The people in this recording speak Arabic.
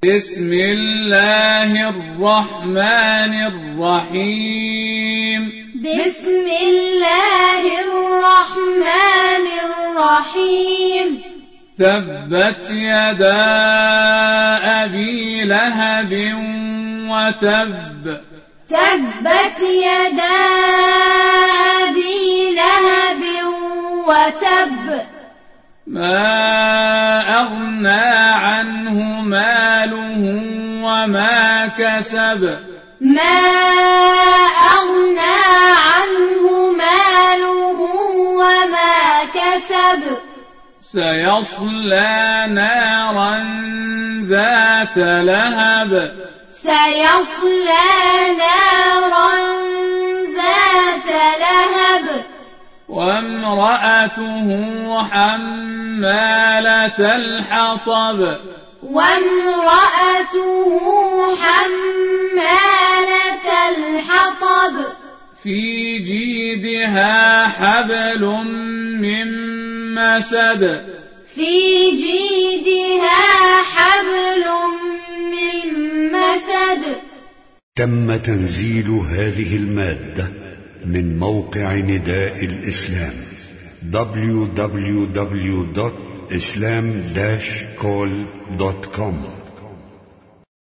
بسم الله الرحمن الرحيم. بسم الله الرحمن الرحيم. تبت يدا أبي لهب وتب. تبت يدا أبي لهب وتب. ما أغنى عنه ماله وما كسب. ما أغنى عنه ماله وما كسب. سيصلى نارا ذات لهب. سيصلى نارا ذات لهب. وامرأته حمالة الحطب. وامرأته حمالة الحطب. في جيدها حبل من مسد. في جيدها حبل من مسد. تم تنزيل هذه المادة من موقع نداء الإسلام www.islam-call.com